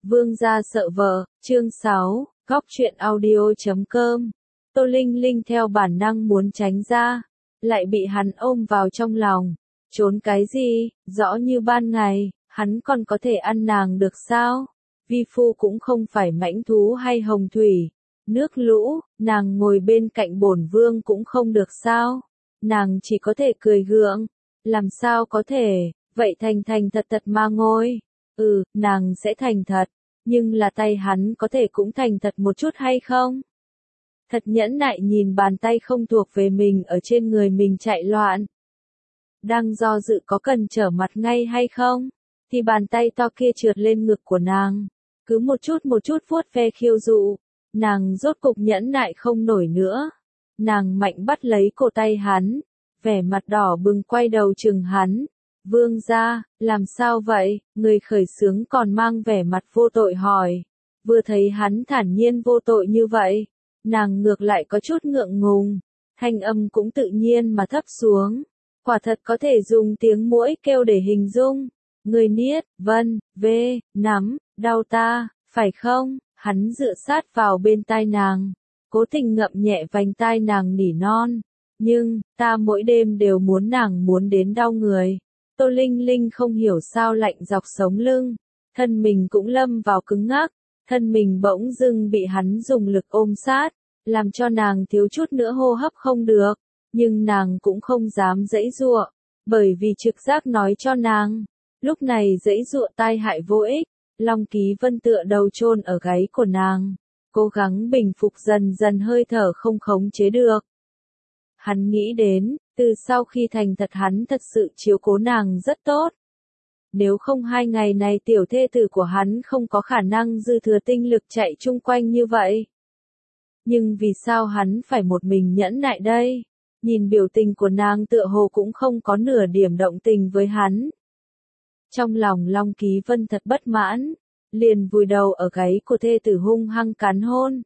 Vương gia sợ vợ, chương 6, góc truyện audio.com. Tô Linh Linh theo bản năng muốn tránh ra, lại bị hắn ôm vào trong lòng. Trốn cái gì, rõ như ban ngày, hắn còn có thể ăn nàng được sao? Vi phu cũng không phải mãnh thú hay hồng thủy, nước lũ, nàng ngồi bên cạnh bổn vương cũng không được sao? Nàng chỉ có thể cười gượng, làm sao có thể, vậy thành thật mà ngồi. Nàng sẽ thành thật, nhưng là tay hắn có thể cũng thành thật một chút hay không? Thật nhẫn nại nhìn bàn tay không thuộc về mình ở trên người mình chạy loạn. Đang do dự có cần trở mặt ngay hay không? Thì bàn tay to kia trượt lên ngực của nàng, cứ một chút vuốt ve khiêu dụ. Nàng rốt cục nhẫn nại không nổi nữa. Nàng mạnh bắt lấy cổ tay hắn, vẻ mặt đỏ bừng quay đầu chừng hắn. Vương gia, làm sao vậy? Người khởi xướng còn mang vẻ mặt vô tội hỏi. Vừa thấy hắn thản nhiên vô tội như vậy, nàng ngược lại có chút ngượng ngùng, thanh âm cũng tự nhiên mà thấp xuống. Quả thật có thể dùng tiếng muỗi kêu để hình dung. Người niết, vân, vê, nắm, đau ta, phải không? Hắn dựa sát vào bên tai nàng, cố tình ngậm nhẹ vành tai nàng nỉ non. Nhưng, ta mỗi đêm đều muốn nàng muốn đến đau người. Tô Linh Linh không hiểu sao lạnh dọc sống lưng, thân mình cũng lâm vào cứng ngắc, thân mình bỗng dưng bị hắn dùng lực ôm sát, làm cho nàng thiếu chút nữa hô hấp không được, nhưng nàng cũng không dám giãy giụa, bởi vì trực giác nói cho nàng, lúc này giãy giụa tai hại vô ích. Long Ký Vân tựa đầu chôn ở gáy của nàng, cố gắng bình phục dần dần hơi thở không khống chế được. Hắn nghĩ đến, từ sau khi thành thật hắn thật sự chiếu cố nàng rất tốt. Nếu không 2 ngày này tiểu thê tử của hắn không có khả năng dư thừa tinh lực chạy chung quanh như vậy. Nhưng vì sao hắn phải một mình nhẫn nại đây? Nhìn biểu tình của nàng tựa hồ cũng không có nửa điểm động tình với hắn. Trong lòng Long Ký Vân thật bất mãn, liền vùi đầu ở gáy của thê tử hung hăng cắn hôn.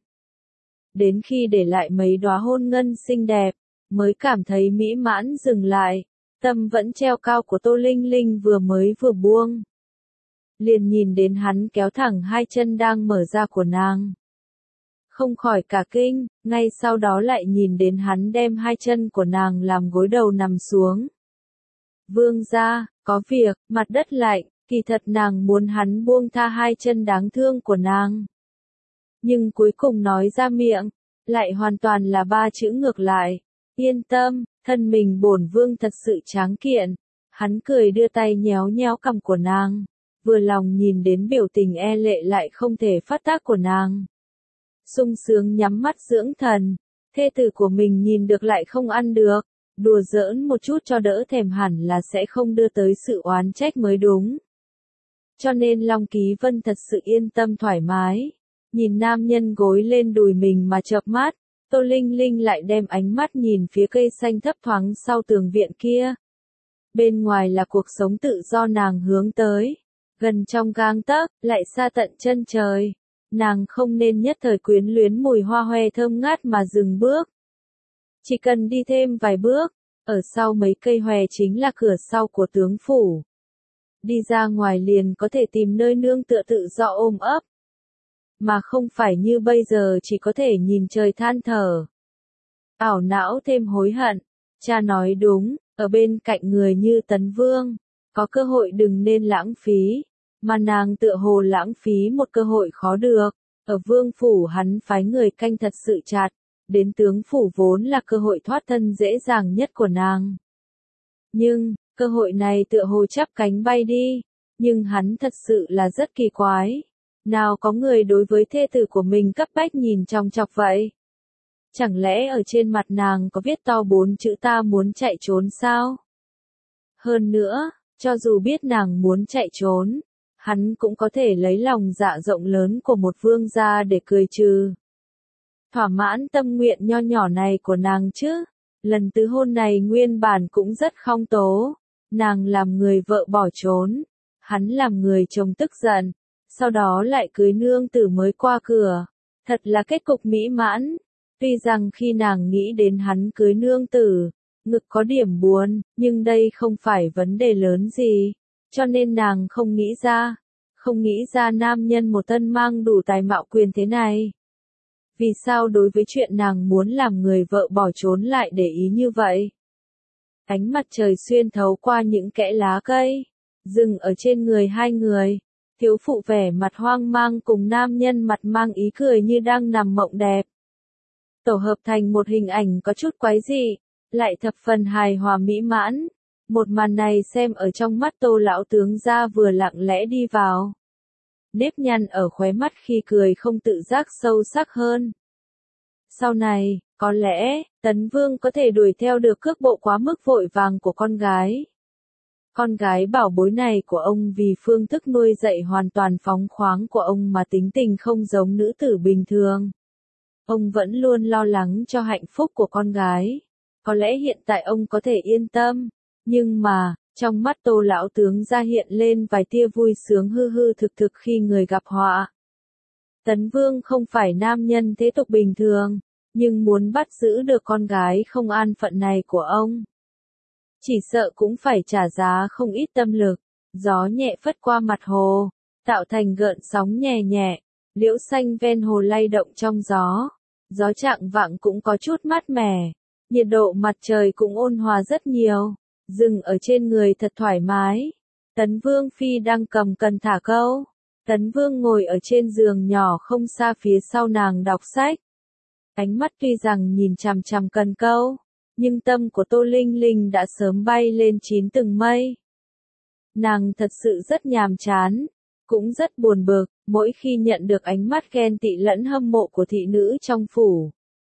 Đến khi để lại mấy đóa hôn ngân xinh đẹp, mới cảm thấy mỹ mãn dừng lại, tâm vẫn treo cao của Tô Linh Linh vừa buông. Liền nhìn đến hắn kéo thẳng 2 chân đang mở ra của nàng. Không khỏi cả kinh, ngay sau đó lại nhìn đến hắn đem 2 chân của nàng làm gối đầu nằm xuống. Vương gia, có việc, mặt đất lạnh, kỳ thật nàng muốn hắn buông tha 2 chân đáng thương của nàng. Nhưng cuối cùng nói ra miệng, lại hoàn toàn là 3 chữ ngược lại. Yên tâm, thân mình bổn vương thật sự tráng kiện. Hắn cười đưa tay nhéo nhéo cằm của nàng, vừa lòng nhìn đến biểu tình e lệ lại không thể phát tác của nàng. Sung sướng nhắm mắt dưỡng thần, thê tử của mình nhìn được lại không ăn được, đùa giỡn một chút cho đỡ thèm hẳn là sẽ không đưa tới sự oán trách mới đúng. Cho nên Long Ký Vân thật sự yên tâm thoải mái, nhìn nam nhân gối lên đùi mình mà chợp mắt. Tô Linh Linh lại đem ánh mắt nhìn phía cây xanh thấp thoáng sau tường viện kia. Bên ngoài là cuộc sống tự do nàng hướng tới, gần trong gang tấc, lại xa tận chân trời. Nàng không nên nhất thời quyến luyến mùi hoa hoe thơm ngát mà dừng bước. Chỉ cần đi thêm vài bước, ở sau mấy cây hoe chính là cửa sau của tướng phủ. Đi ra ngoài liền có thể tìm nơi nương tựa tự do ôm ấp. Mà không phải như bây giờ chỉ có thể nhìn trời than thở. Ảo não thêm hối hận, cha nói đúng, ở bên cạnh người như Tấn Vương, có cơ hội đừng nên lãng phí, mà nàng tựa hồ lãng phí một cơ hội khó được, ở vương phủ hắn phái người canh thật sự chặt, đến tướng phủ vốn là cơ hội thoát thân dễ dàng nhất của nàng. Nhưng, cơ hội này tựa hồ chắp cánh bay đi, nhưng hắn thật sự là rất kỳ quái. Nào có người đối với thê tử của mình cấp bách nhìn chòng chọc vậy? Chẳng lẽ ở trên mặt nàng có viết to 4 chữ ta muốn chạy trốn sao? Hơn nữa, cho dù biết nàng muốn chạy trốn, hắn cũng có thể lấy lòng dạ rộng lớn của một vương gia để cười trừ. Thỏa mãn tâm nguyện nho nhỏ này của nàng chứ. Lần tứ hôn này nguyên bản cũng rất không tố. Nàng làm người vợ bỏ trốn, hắn làm người chồng tức giận. Sau đó lại cưới nương tử mới qua cửa. Thật là kết cục mỹ mãn. Tuy rằng khi nàng nghĩ đến hắn cưới nương tử, ngực có điểm buồn, nhưng đây không phải vấn đề lớn gì. Cho nên nàng không nghĩ ra. Không nghĩ ra nam nhân một thân mang đủ tài mạo quyền thế này. Vì sao đối với chuyện nàng muốn làm người vợ bỏ trốn lại để ý như vậy? Ánh mặt trời xuyên thấu qua những kẽ lá cây, dừng ở trên người hai người. Thiếu phụ vẻ mặt hoang mang cùng nam nhân mặt mang ý cười như đang nằm mộng đẹp. Tổ hợp thành một hình ảnh có chút quái dị, lại thập phần hài hòa mỹ mãn. Một màn này xem ở trong mắt Tô lão tướng gia vừa lặng lẽ đi vào. Nếp nhăn ở khóe mắt khi cười không tự giác sâu sắc hơn. Sau này, có lẽ, Tấn Vương có thể đuổi theo được cước bộ quá mức vội vàng của con gái. Con gái bảo bối này của ông vì phương thức nuôi dạy hoàn toàn phóng khoáng của ông mà tính tình không giống nữ tử bình thường. Ông vẫn luôn lo lắng cho hạnh phúc của con gái. Có lẽ hiện tại ông có thể yên tâm, nhưng mà, trong mắt Tô lão tướng ra hiện lên vài tia vui sướng hư hư thực thực khi người gặp họa. Tấn Vương không phải nam nhân thế tục bình thường, nhưng muốn bắt giữ được con gái không an phận này của ông, chỉ sợ cũng phải trả giá không ít tâm lực. Gió nhẹ phất qua mặt hồ, tạo thành gợn sóng nhẹ nhẹ, liễu xanh ven hồ lay động trong gió. Gió chạng vạng cũng có chút mát mẻ, nhiệt độ mặt trời cũng ôn hòa rất nhiều, dừng ở trên người thật thoải mái. Tấn Vương Phi đang cầm cần thả câu. Tấn Vương ngồi ở trên giường nhỏ không xa phía sau nàng đọc sách. Ánh mắt tuy rằng nhìn chằm chằm cần câu, nhưng tâm của Tô Linh Linh đã sớm bay lên chín tầng mây. Nàng thật sự rất nhàm chán, cũng rất buồn bực, mỗi khi nhận được ánh mắt ghen tị lẫn hâm mộ của thị nữ trong phủ.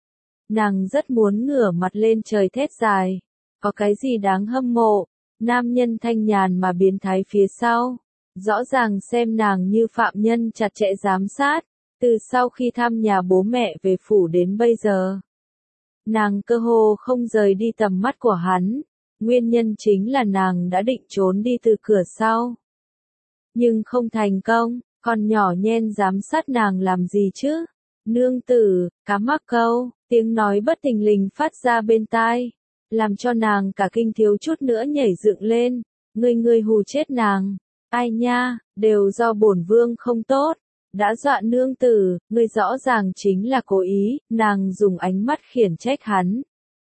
Nàng rất muốn ngửa mặt lên trời thét dài, có cái gì đáng hâm mộ, nam nhân thanh nhàn mà biến thái phía sau. Rõ ràng xem nàng như phạm nhân chặt chẽ giám sát, từ sau khi thăm nhà bố mẹ về phủ đến bây giờ. Nàng cơ hồ không rời đi tầm mắt của hắn, nguyên nhân chính là nàng đã định trốn đi từ cửa sau. Nhưng không thành công, con nhỏ nhen giám sát nàng làm gì chứ? Nương tử, cá mắc câu, tiếng nói bất thình lình phát ra bên tai, làm cho nàng cả kinh thiếu chút nữa nhảy dựng lên. Ngươi hù chết nàng. Ai nha, đều do bổn vương không tốt, đã dọa nương tử, ngươi rõ ràng chính là cố ý. Nàng dùng ánh mắt khiển trách hắn.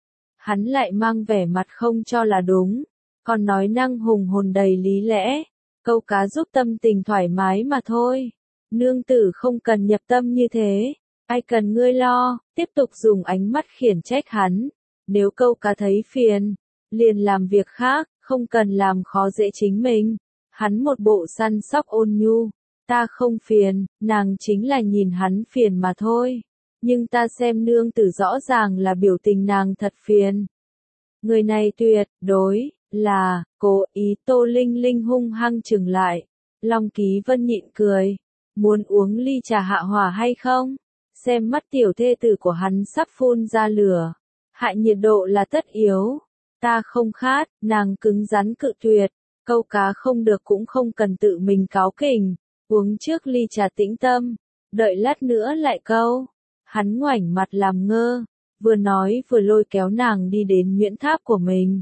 Hắn lại mang vẻ mặt không cho là đúng, còn nói năng hùng hồn đầy lý lẽ, câu cá giúp tâm tình thoải mái mà thôi. Nương tử không cần nhập tâm như thế, ai cần ngươi lo. Tiếp tục dùng ánh mắt khiển trách hắn. Nếu câu cá thấy phiền, liền làm việc khác, không cần làm khó dễ chính mình. Hắn một bộ săn sóc ôn nhu, ta không phiền, nàng chính là nhìn hắn phiền mà thôi. Nhưng ta xem nương tử rõ ràng là biểu tình nàng thật phiền. Người này tuyệt đối là cố ý. Tô Linh Linh hung hăng chừng lại. Long Ký Vân nhịn cười, muốn uống ly trà hạ hỏa hay không? Xem mắt tiểu thê tử của hắn sắp phun ra lửa, hạ nhiệt độ là tất yếu. Ta không khát. Nàng cứng rắn cự tuyệt. Câu cá không được cũng không cần tự mình cáu kỉnh, uống trước ly trà tĩnh tâm, đợi lát nữa lại câu. Hắn ngoảnh mặt làm ngơ, vừa nói vừa lôi kéo nàng đi đến nhuyễn tháp của mình.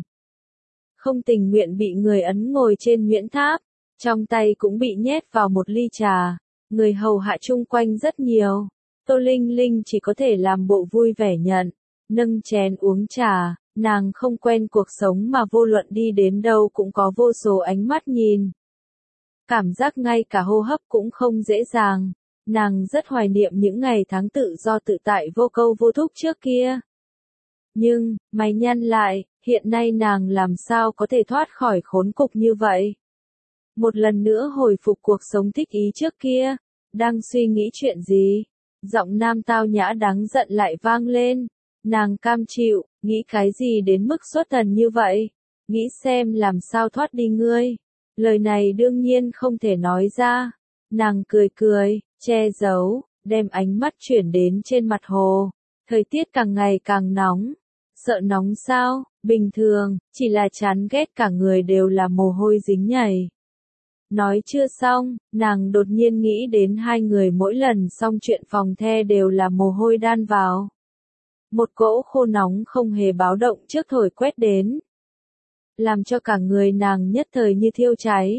Không tình nguyện bị người ấn ngồi trên nhuyễn tháp, trong tay cũng bị nhét vào một ly trà, người hầu hạ chung quanh rất nhiều. Tô Linh Linh chỉ có thể làm bộ vui vẻ nhận, nâng chén uống trà. Nàng không quen cuộc sống mà vô luận đi đến đâu cũng có vô số ánh mắt nhìn. Cảm giác ngay cả hô hấp cũng không dễ dàng. Nàng rất hoài niệm những ngày tháng tự do tự tại vô câu vô thúc trước kia. Nhưng, mày nhăn lại, hiện nay nàng làm sao có thể thoát khỏi khốn cục như vậy? Một lần nữa hồi phục cuộc sống thích ý trước kia. Đang suy nghĩ chuyện gì? Giọng nam tao nhã đáng giận lại vang lên. Nàng cam chịu, nghĩ cái gì đến mức xuất thần như vậy? Nghĩ xem làm sao thoát đi ngươi. Lời này đương nhiên không thể nói ra. Nàng cười cười, che giấu, đem ánh mắt chuyển đến trên mặt hồ. Thời tiết càng ngày càng nóng. Sợ nóng sao? Bình thường, chỉ là chán ghét cả người đều là mồ hôi dính nhầy. Nói chưa xong, nàng đột nhiên nghĩ đến hai người mỗi lần xong chuyện phòng the đều là mồ hôi đan vào. Một cỗ khô nóng không hề báo động trước thổi quét đến, làm cho cả người nàng nhất thời như thiêu cháy.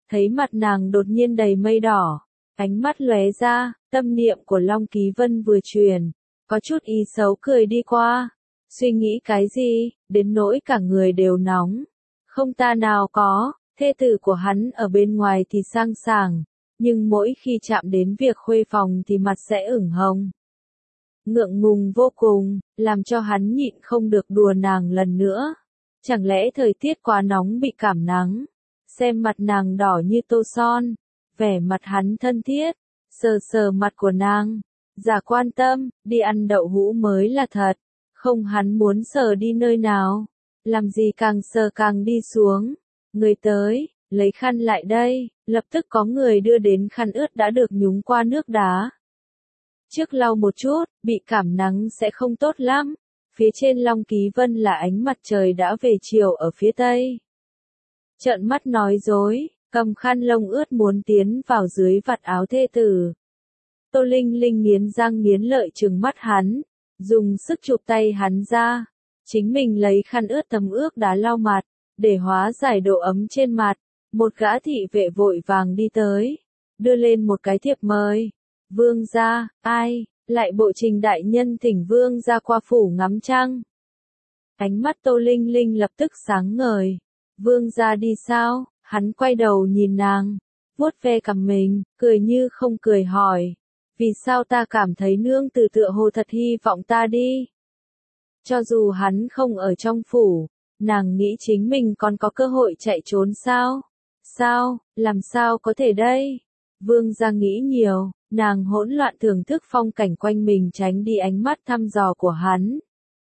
thấy mặt nàng đột nhiên đầy mây đỏ, ánh mắt lóe ra, tâm niệm của Long Ký Vân vừa truyền, có chút ý xấu cười đi qua, suy nghĩ cái gì, đến nỗi cả người đều nóng, không ta nào có, thê tử của hắn ở bên ngoài thì sang sảng, nhưng mỗi khi chạm đến việc khuê phòng thì mặt sẽ ửng hồng. Ngượng ngùng vô cùng, làm cho hắn nhịn không được đùa nàng lần nữa. Chẳng lẽ thời tiết quá nóng bị cảm nắng? Xem mặt nàng đỏ như tô son, vẻ mặt hắn thân thiết, sờ sờ mặt của nàng, giả quan tâm, đi ăn đậu hũ mới là thật, không hắn muốn sờ đi nơi nào, làm gì càng sờ càng đi xuống. Người tới, lấy khăn lại đây, lập tức có người đưa đến khăn ướt đã được nhúng qua nước đá. Trước lau một chút, bị cảm nắng sẽ không tốt lắm. Phía trên Long Ký Vân là ánh mặt trời đã về chiều ở phía tây. Trợn mắt nói dối, cầm khăn lông ướt muốn tiến vào dưới vạt áo thê tử. Tô Linh Linh nghiến răng nghiến lợi trừng mắt hắn, dùng sức chụp tay hắn ra. Chính mình lấy khăn ướt thấm ướt đá lau mặt, để hóa giải độ ấm trên mặt. Một gã thị vệ vội vàng đi tới, đưa lên một cái thiệp mời. Vương gia, ai, lại bộ Trình đại nhân thỉnh vương gia qua phủ ngắm trăng. Ánh mắt Tô Linh Linh lập tức sáng ngời. Vương gia đi sao? Hắn quay đầu nhìn nàng, vuốt ve cằm mình, cười như không cười hỏi. Vì sao ta cảm thấy nương tử tựa hồ thật hy vọng ta đi? Cho dù hắn không ở trong phủ, nàng nghĩ chính mình còn có cơ hội chạy trốn sao? Sao, làm sao có thể đây? Vương gia nghĩ nhiều, nàng hỗn loạn thưởng thức phong cảnh quanh mình tránh đi ánh mắt thăm dò của hắn.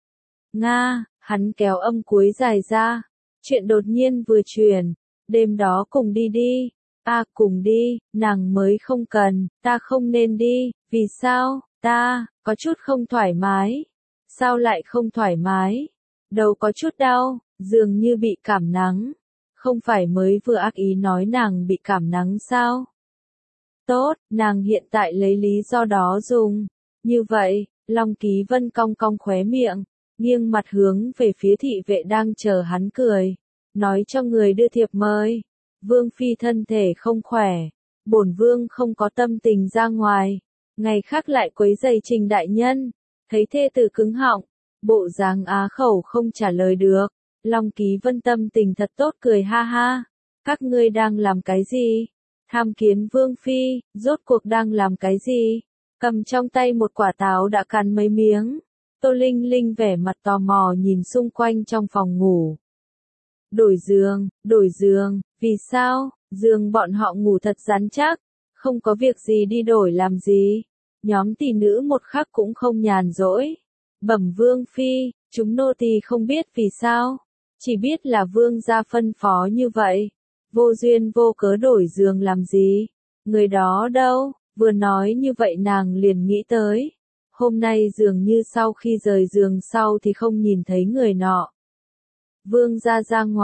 Nga, hắn kéo âm cuối dài ra. Chuyện đột nhiên vừa truyền, đêm đó cùng đi đi. Cùng đi, nàng mới không cần, ta không nên đi, vì sao, ta, có chút không thoải mái. Sao lại không thoải mái? Đầu có chút đau, dường như bị cảm nắng. Không phải mới vừa ác ý nói nàng bị cảm nắng sao? Tốt, nàng hiện tại lấy lý do đó dùng. Như vậy, Long Ký Vân cong cong khóe miệng, nghiêng mặt hướng về phía thị vệ đang chờ hắn cười. Nói cho người đưa thiệp mời. Vương phi thân thể không khỏe. Bổn vương không có tâm tình ra ngoài. Ngày khác lại quấy rầy Trình đại nhân. Thấy thê tử cứng họng. Bộ dáng á khẩu không trả lời được. Long Ký Vân tâm tình thật tốt cười ha ha. Các ngươi đang làm cái gì? Tham kiến vương phi, rốt cuộc đang làm cái gì? Cầm trong tay một quả táo đã cắn mấy miếng. Tô Linh Linh vẻ mặt tò mò nhìn xung quanh trong phòng ngủ. Đổi giường, vì sao? Giường bọn họ ngủ thật rắn chắc, không có việc gì đi đổi làm gì. Nhóm tỷ nữ một khắc cũng không nhàn rỗi. Bẩm vương phi, chúng nô tỳ không biết vì sao, chỉ biết là vương gia phân phó như vậy. Vô duyên vô cớ đổi giường làm gì? Người đó đâu? Vừa nói như vậy nàng liền nghĩ tới. Hôm nay dường như sau khi rời giường sau thì không nhìn thấy người nọ. Vương gia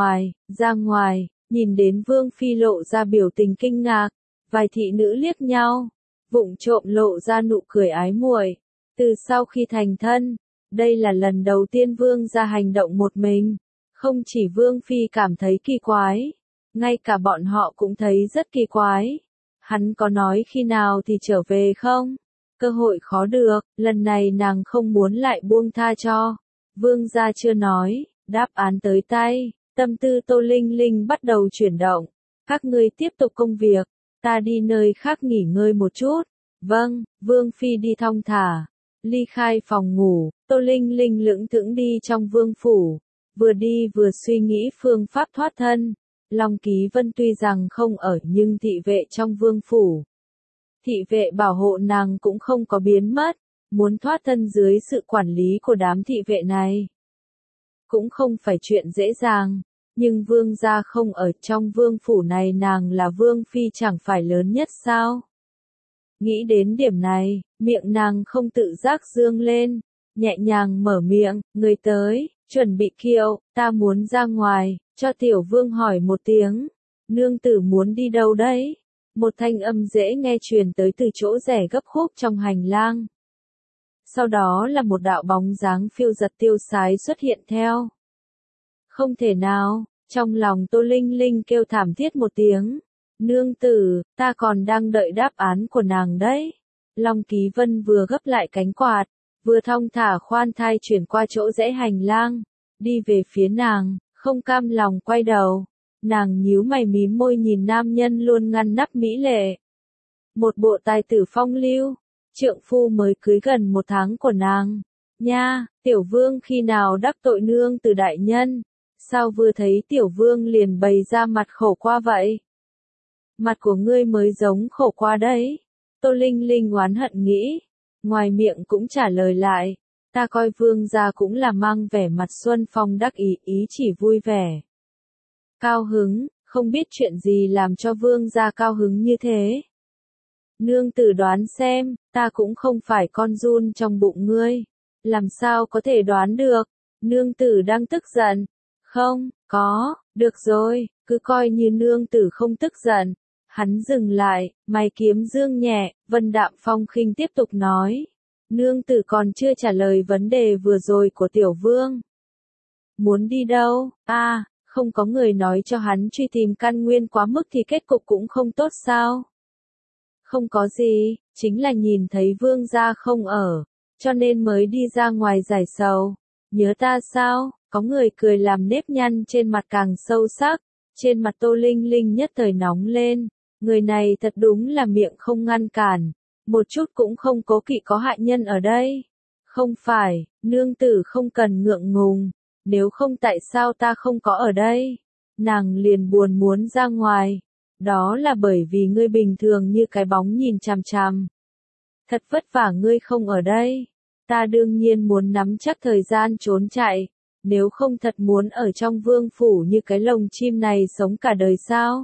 ra ngoài, nhìn đến vương phi lộ ra biểu tình kinh ngạc. Vài thị nữ liếc nhau, vụng trộm lộ ra nụ cười ái muội. Từ sau khi thành thân, đây là lần đầu tiên vương gia hành động một mình. Không chỉ vương phi cảm thấy kỳ quái, ngay cả bọn họ cũng thấy rất kỳ quái. Hắn có nói khi nào thì trở về không? Cơ hội khó được, lần này nàng không muốn lại buông tha cho. Vương gia chưa nói, đáp án tới tay, tâm tư Tô Linh Linh bắt đầu chuyển động. Các ngươi tiếp tục công việc, ta đi nơi khác nghỉ ngơi một chút. Vâng, vương phi đi thong thả. Ly khai phòng ngủ, Tô Linh Linh lững thững đi trong vương phủ. Vừa đi vừa suy nghĩ phương pháp thoát thân. Long Ký Vân tuy rằng không ở nhưng thị vệ trong vương phủ. Thị vệ bảo hộ nàng cũng không có biến mất. Muốn thoát thân dưới sự quản lý của đám thị vệ này cũng không phải chuyện dễ dàng. Nhưng vương gia không ở trong vương phủ này, nàng là vương phi chẳng phải lớn nhất sao? Nghĩ đến điểm này, miệng nàng không tự giác dương lên, nhẹ nhàng mở miệng, người tới, chuẩn bị kiệu, ta muốn ra ngoài, cho tiểu vương hỏi một tiếng. Nương tử muốn đi đâu đấy? Một thanh âm dễ nghe truyền tới từ chỗ rẽ gấp khúc trong hành lang. Sau đó là một đạo bóng dáng phiêu giật tiêu sái xuất hiện theo. Không thể nào, trong lòng Tô Linh Linh kêu thảm thiết một tiếng. Nương tử, ta còn đang đợi đáp án của nàng đấy. Long Ký Vân vừa gấp lại cánh quạt, vừa thong thả khoan thai chuyển qua chỗ rẽ hành lang, đi về phía nàng, không cam lòng quay đầu. Nàng nhíu mày mím môi nhìn nam nhân luôn ngăn nắp mỹ lệ. Một bộ tài tử phong lưu, trượng phu mới cưới gần 1 tháng của nàng. Nha, tiểu vương khi nào đắc tội nương từ đại nhân? Sao vừa thấy tiểu vương liền bày ra mặt khổ qua vậy? Mặt của ngươi mới giống khổ qua đấy. Tô Linh Linh oán hận nghĩ, ngoài miệng cũng trả lời lại, ta coi vương gia cũng là mang vẻ mặt xuân phong đắc ý, ý chỉ vui vẻ. Cao hứng, không biết chuyện gì làm cho vương gia cao hứng như thế. Nương tử đoán xem, ta cũng không phải con giun trong bụng ngươi. Làm sao có thể đoán được? Nương tử đang tức giận. Không, có, được rồi, cứ coi như nương tử không tức giận. Hắn dừng lại, mày kiếm dương nhẹ, Vân Đạm Phong khinh tiếp tục nói. Nương tử còn chưa trả lời vấn đề vừa rồi của tiểu vương. Muốn đi đâu? Không có người nói cho hắn truy tìm căn nguyên quá mức thì kết cục cũng không tốt sao? Không có gì, chính là nhìn thấy vương gia không ở, cho nên mới đi ra ngoài giải sầu. Nhớ ta sao? Có người cười làm nếp nhăn trên mặt càng sâu sắc, trên mặt Tô Linh Linh nhất thời nóng lên. Người này thật đúng là miệng không ngăn cản, một chút cũng không cố kỵ có hại nhân ở đây. Không phải, nương tử không cần ngượng ngùng, nếu không tại sao ta không có ở đây? Nàng liền buồn muốn ra ngoài. Đó là bởi vì ngươi bình thường như cái bóng nhìn chằm chằm. Thật vất vả ngươi không ở đây. Ta đương nhiên muốn nắm chắc thời gian trốn chạy, nếu không thật muốn ở trong vương phủ như cái lồng chim này sống cả đời sao?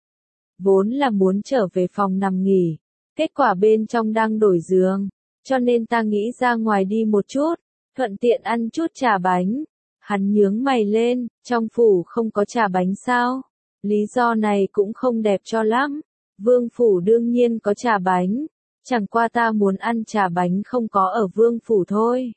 Vốn là muốn trở về phòng nằm nghỉ, kết quả bên trong đang đổi giường, cho nên ta nghĩ ra ngoài đi một chút, thuận tiện ăn chút trà bánh. Hắn nhướng mày lên, trong phủ không có trà bánh sao? Lý do này cũng không đẹp cho lắm. Vương phủ đương nhiên có trà bánh, chẳng qua ta muốn ăn trà bánh không có ở vương phủ thôi.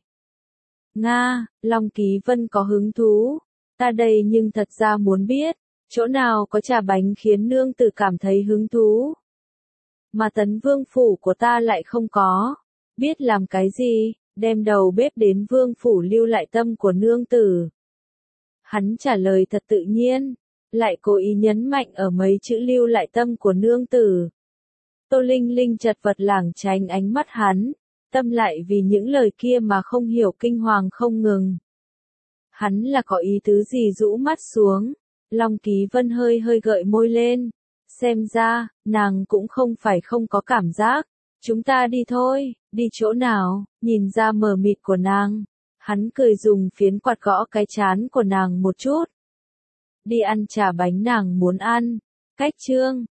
Nga, Long Ký Vân có hứng thú. Ta đây nhưng thật ra muốn biết, chỗ nào có trà bánh khiến nương tử cảm thấy hứng thú. Mà Tấn vương phủ của ta lại không có. Biết làm cái gì, đem đầu bếp đến vương phủ lưu lại tâm của nương tử. Hắn trả lời thật tự nhiên, lại cố ý nhấn mạnh ở mấy chữ lưu lại tâm của nương tử. Tô Linh Linh chật vật lảng tránh ánh mắt hắn, tâm lại vì những lời kia mà không hiểu kinh hoàng không ngừng. Hắn là có ý tứ gì rũ mắt xuống, Long Ký Vân hơi hơi gợi môi lên, xem ra, nàng cũng không phải không có cảm giác, chúng ta đi thôi, đi chỗ nào, nhìn ra mờ mịt của nàng, hắn cười dùng phiến quạt gõ cái trán của nàng một chút. Đi ăn trà bánh nàng muốn ăn, cách chương.